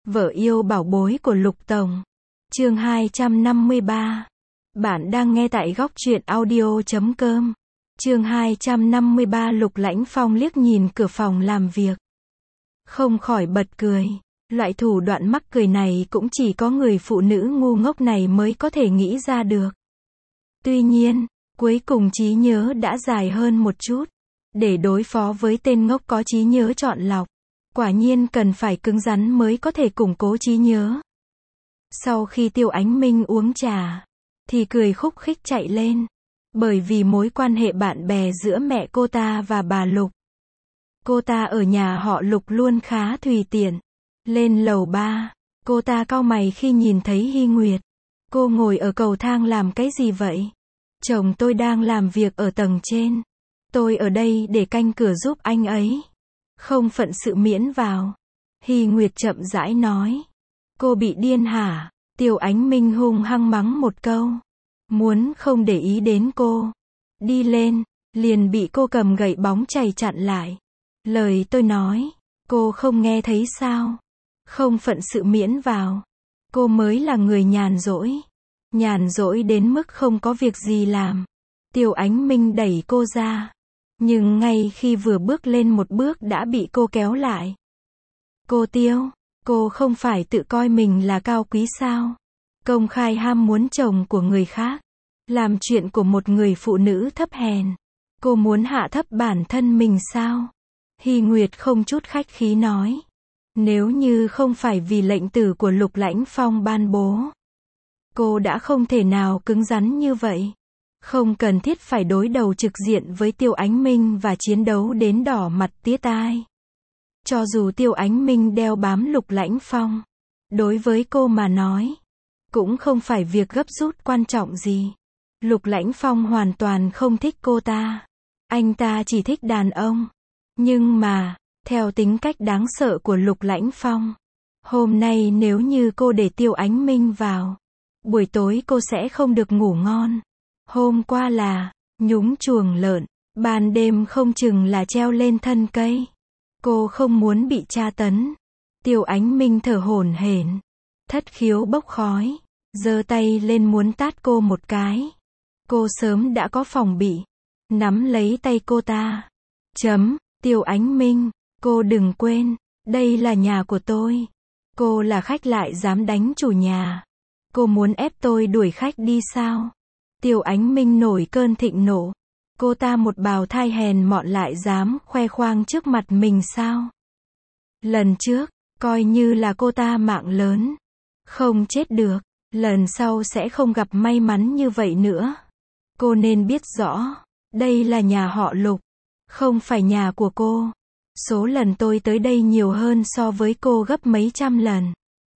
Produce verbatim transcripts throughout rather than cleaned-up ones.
Vợ yêu bảo bối của Lục Tổng. Chương hai trăm năm mươi ba. Bạn đang nghe tại góc truyện audio chấm com. Chương hai trăm năm mươi ba. Lục Lãnh Phong liếc nhìn cửa phòng làm việc, không khỏi bật cười. Loại thủ đoạn mắc cười này cũng chỉ có người phụ nữ ngu ngốc này mới có thể nghĩ ra được. Tuy nhiên, cuối cùng trí nhớ đã dài hơn một chút. Để đối phó với tên ngốc có trí nhớ chọn lọc, quả nhiên cần phải cứng rắn mới có thể củng cố trí nhớ. Sau khi Tiêu Ánh Minh uống trà, thì cười khúc khích chạy lên. Bởi vì mối quan hệ bạn bè giữa mẹ cô ta và bà Lục. Cô ta ở nhà họ Lục luôn khá tùy tiện. Lên lầu ba, cô ta cau mày khi nhìn thấy Hy Nguyệt. Cô ngồi ở cầu thang làm cái gì vậy? Chồng tôi đang làm việc ở tầng trên. Tôi ở đây để canh cửa giúp anh ấy. Không phận sự miễn vào. Hy Nguyệt chậm rãi nói. Cô bị điên hả? Tiêu Ánh Minh hung hăng mắng một câu. Muốn không để ý đến cô. Đi lên, liền bị cô cầm gậy bóng chày chặn lại. Lời tôi nói, cô không nghe thấy sao? Không phận sự miễn vào. Cô mới là người nhàn rỗi. Nhàn rỗi đến mức không có việc gì làm. Tiêu Ánh Minh đẩy cô ra. Nhưng ngay khi vừa bước lên một bước đã bị cô kéo lại. Cô Tiêu, cô không phải tự coi mình là cao quý sao? Công khai ham muốn chồng của người khác. Làm chuyện của một người phụ nữ thấp hèn. Cô muốn hạ thấp bản thân mình sao? Hy Nguyệt không chút khách khí nói. Nếu như không phải vì lệnh tử của Lục Lãnh Phong ban bố, cô đã không thể nào cứng rắn như vậy. Không cần thiết phải đối đầu trực diện với Tiêu Ánh Minh và chiến đấu đến đỏ mặt tía tai. Cho dù Tiêu Ánh Minh đeo bám Lục Lãnh Phong, đối với cô mà nói, cũng không phải việc gấp rút quan trọng gì. Lục Lãnh Phong hoàn toàn không thích cô ta. Anh ta chỉ thích đàn ông. Nhưng mà, theo tính cách đáng sợ của Lục Lãnh Phong, hôm nay nếu như cô để Tiêu Ánh Minh vào, buổi tối cô sẽ không được ngủ ngon. Hôm qua là nhúng chuồng lợn, ban đêm không chừng là treo lên thân cây. Cô không muốn bị tra tấn. Tiêu Ánh Minh thở hổn hển, thất khiếu bốc khói, giơ tay lên muốn tát cô một cái. Cô sớm đã có phòng bị, nắm lấy tay cô ta. Chấm, Tiêu Ánh Minh, cô đừng quên, đây là nhà của tôi. Cô là khách lại dám đánh chủ nhà. Cô muốn ép tôi đuổi khách đi sao? Tiêu Ánh Minh nổi cơn thịnh nộ. Cô ta một bào thai hèn mọn lại dám khoe khoang trước mặt mình sao? Lần trước, coi như là cô ta mạng lớn. Không chết được, lần sau sẽ không gặp may mắn như vậy nữa. Cô nên biết rõ, đây là nhà họ Lục, không phải nhà của cô. Số lần tôi tới đây nhiều hơn so với cô gấp mấy trăm lần.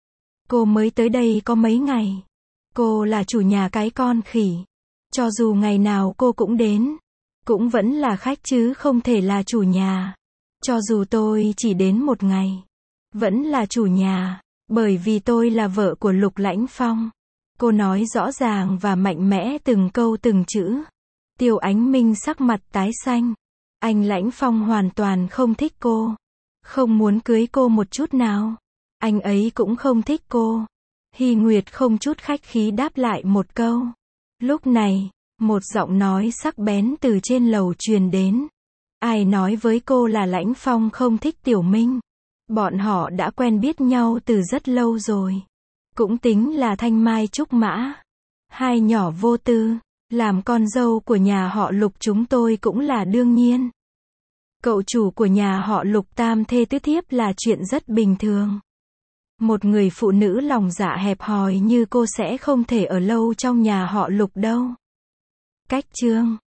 Cô mới tới đây có mấy ngày. Cô là chủ nhà cái con khỉ. Cho dù ngày nào cô cũng đến, cũng vẫn là khách chứ không thể là chủ nhà. Cho dù tôi chỉ đến một ngày, vẫn là chủ nhà, bởi vì tôi là vợ của Lục Lãnh Phong. Cô nói rõ ràng và mạnh mẽ từng câu từng chữ. Tiêu Ánh Minh sắc mặt tái xanh. Anh Lãnh Phong hoàn toàn không thích cô. Không muốn cưới cô một chút nào. Anh ấy cũng không thích cô. Hy Nguyệt không chút khách khí đáp lại một câu. Lúc này, một giọng nói sắc bén từ trên lầu truyền đến. Ai nói với cô là Lãnh Phong không thích Tiểu Minh? Bọn họ đã quen biết nhau từ rất lâu rồi. Cũng tính là thanh mai trúc mã. Hai nhỏ vô tư, làm con dâu của nhà họ Lục chúng tôi cũng là đương nhiên. Cậu chủ của nhà họ Lục tam thê tứ thiếp là chuyện rất bình thường. Một người phụ nữ lòng dạ hẹp hòi như cô sẽ không thể ở lâu trong nhà họ Lục đâu. Cách chương